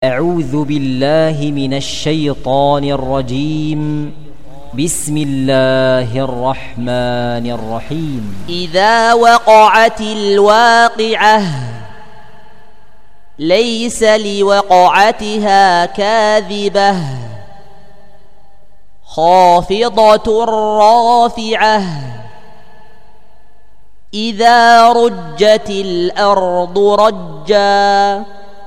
أعوذ بالله من الشيطان الرجيم. بسم الله الرحمن الرحيم. إذا وقعت الواقعة ليس لوقعتها كاذبة خافضة رافعة إذا رجت الأرض رجا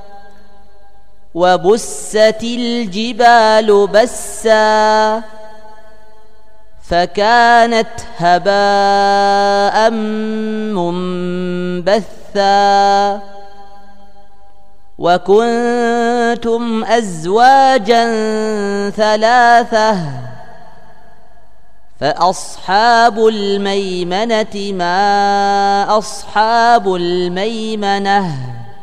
وبست الجبال بسا فكانت هباء منبثا وكنتم أزواجا ثلاثة فأصحاب الميمنة ما أصحاب الميمنة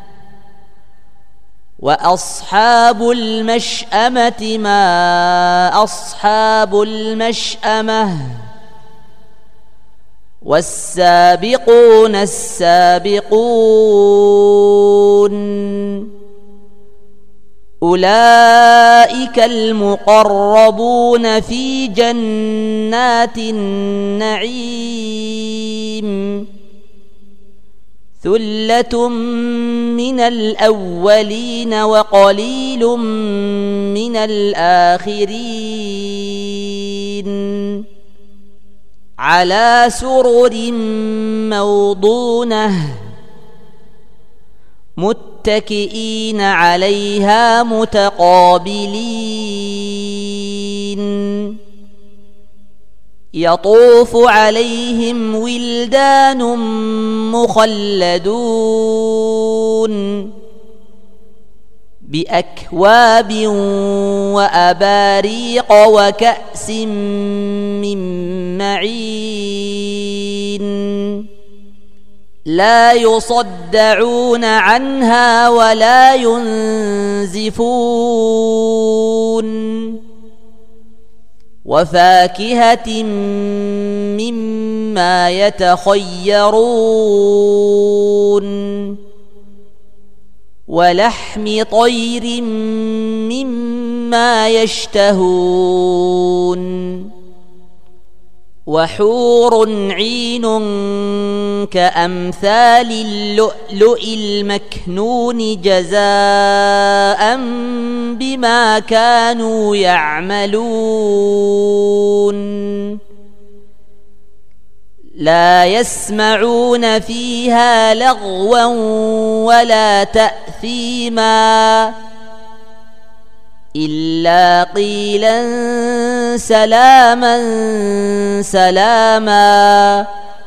وأصحاب المشأمة ما أصحاب المشأمة والسابقون السابقون أولئك المقربون في جنات النعيم ثلة من الأولين وقليل من الآخرين على سرر موضونة متكئين عليها متقابلين يطوف عليهم ولدان مخلدون بأكواب وأباريق وكأس من معين لا يصدعون عنها ولا ينزفون وفاكهة مما يتخيرون ولحم طير مما يشتهون وحور عين كأمثال اللؤلؤ المكنون جزاء بما كانوا يعملون لا يسمعون فيها لغوا ولا تأثيما إلا قيلا سلاما سلاما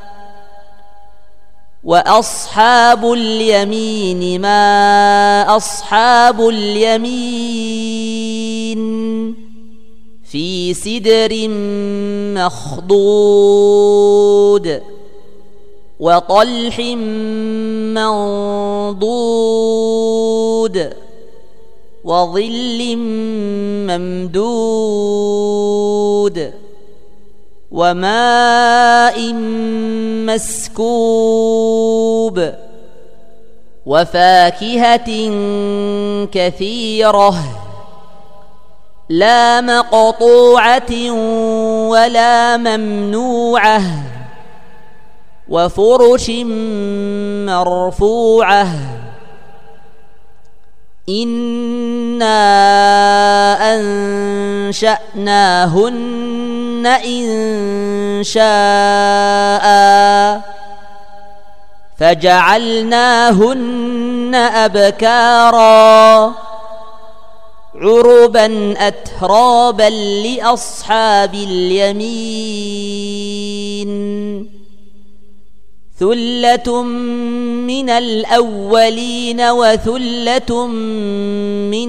وأصحاب اليمين ما أصحاب اليمين في سدر مخضود وطلح منضود وظل ممدود وماء مسكوب وفاكهة كثيرة لا مقطوعة ولا ممنوعة وفرش مرفوعة إنا أنشأناهن إنشاء فجعلناهن أبكارا عربا أترابا لأصحاب اليمين ثلة من الأولين وثلة من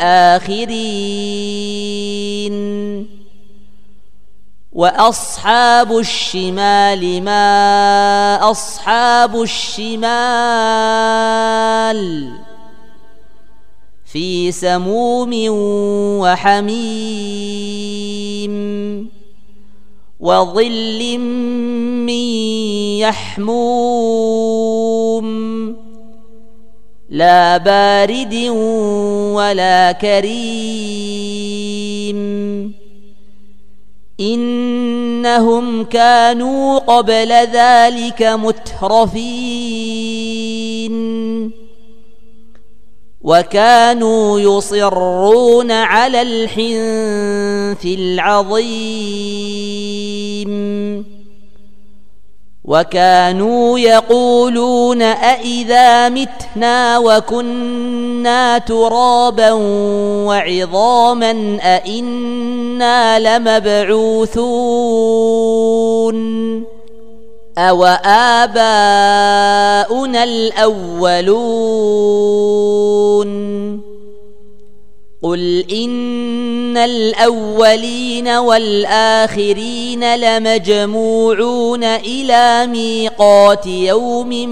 الآخرين وأصحاب الشمال ما أصحاب الشمال في سموم وحميم وظل من يحموم لا بارد ولا كريم إنهم كانوا قبل ذلك مترفين وكانوا يصرون على الحنث العظيم وكانوا يقولون أإذا متنا وكنا ترابا وعظاما أإنا لمبعوثون أو آباؤنا الأولون قل إن الأولين والآخرين لمجموعون إلى ميقات يوم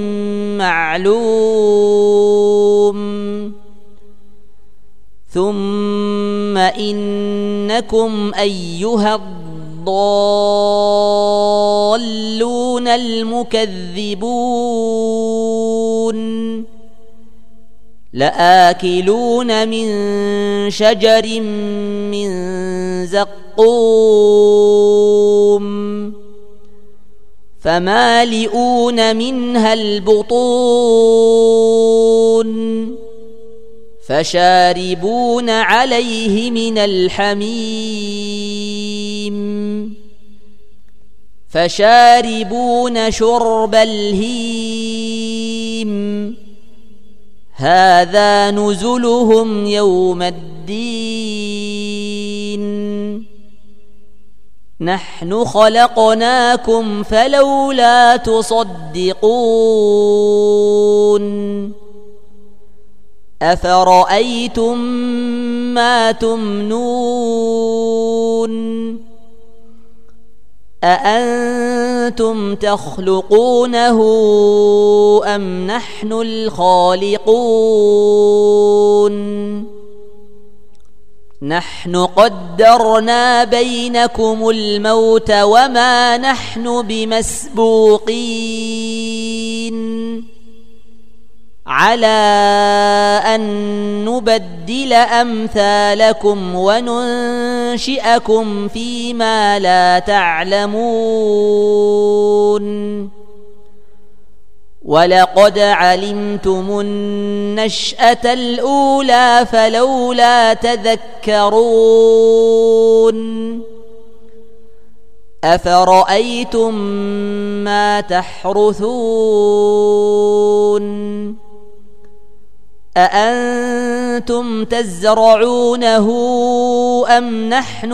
معلوم ثم إنكم أيها الضالون المكذبون لآكلون من شجر من زقوم فمالئون منها البطون فشاربون عليه من الحميم فشاربون شرب الهيم هذا نزلهم يوم الدين نحن خلقناكم فلولا تصدقون أفرأيتم ما تمنون أأنتم تخلقونه أم نحن الخالقون نحن قدرنا بينكم الموت وما نحن بمسبوقين على أن نبدل أمثالكم وننشئكم فيما لا تعلمون ولقد علمتم النشأة الأولى فلولا تذكرون أفرأيتم ما تحرثون أأنتم تزرعونه أم نحن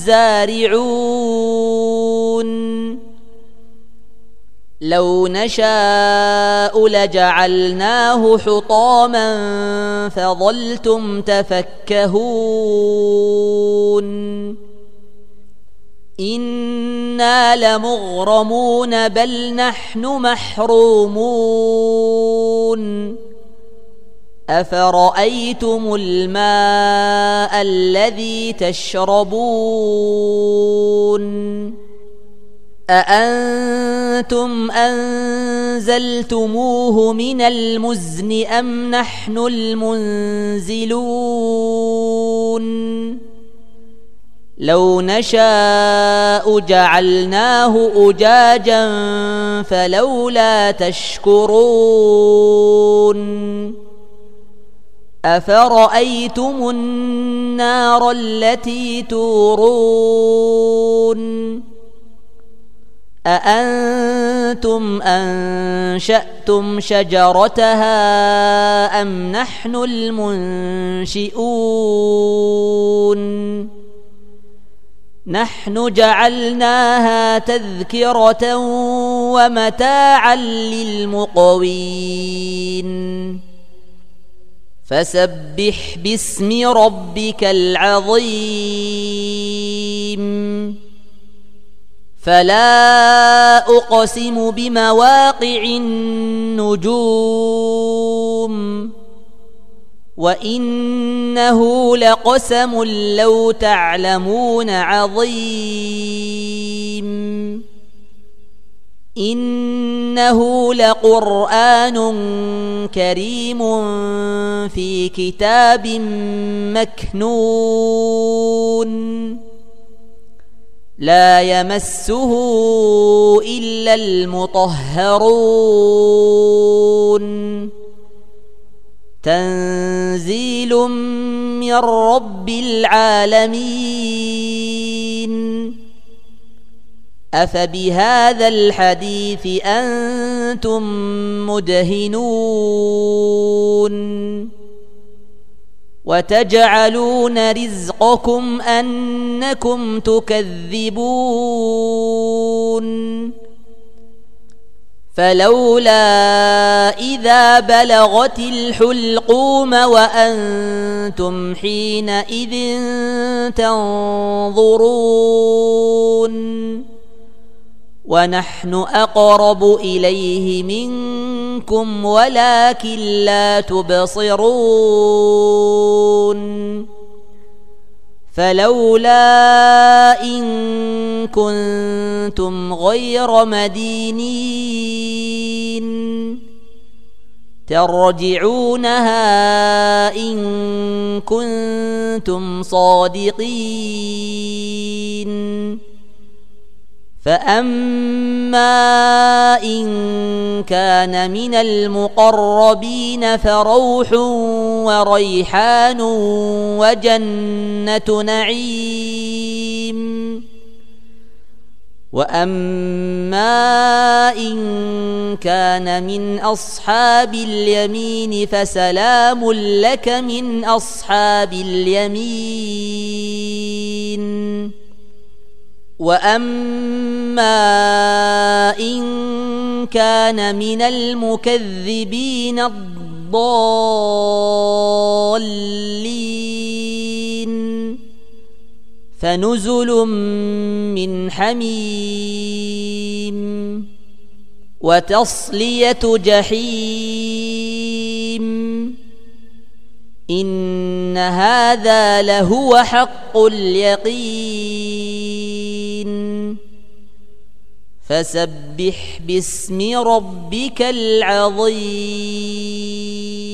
الزارعون لو نشاء لجعلناه حطاما فظلتم تفكهون إنا لمغرمون بل نحن محرومون أفرأيتم الماء الذي تشربون أأنتم أنزلتموه من المزن أم نحن المنزلون لو نشاء جعلناه أجاجا فلولا تشكرون أفرأيتم النار التي تورون أأنتم أنشأتم شجرتها أم نحن المنشئون نحن جعلناها تذكرة ومتاعا للمقوين فسبح باسم ربك العظيم فلا أقسم بمواقع النجوم وإنه لقسم لو تعلمون عظيم إنه لقرآن كريم في كتاب مكنون لا يمسه إلا المطهرون تنزيل من رب العالمين أفبهذا الحديث أنتم مدهنون وتجعلون رزقكم أنكم تكذبون فلولا إذا بلغت الحلقوم وأنتم حينئذ تنظرون ونحن أقرب إليه منكم ولكن لا تبصرون فلولا إن كنتم غير مدينين ترجعونها إن كنتم صادقين فأما إن كان من المقربين فروح وريحان وجنة نعيم وأما إن كان من أصحاب اليمين فسلام لك من أصحاب اليمين وأما إن كان من المكذبين الضالين فنزل من حميم وتصلية جحيم إن هذا لهو حق اليقين فسبح باسم ربك العظيم.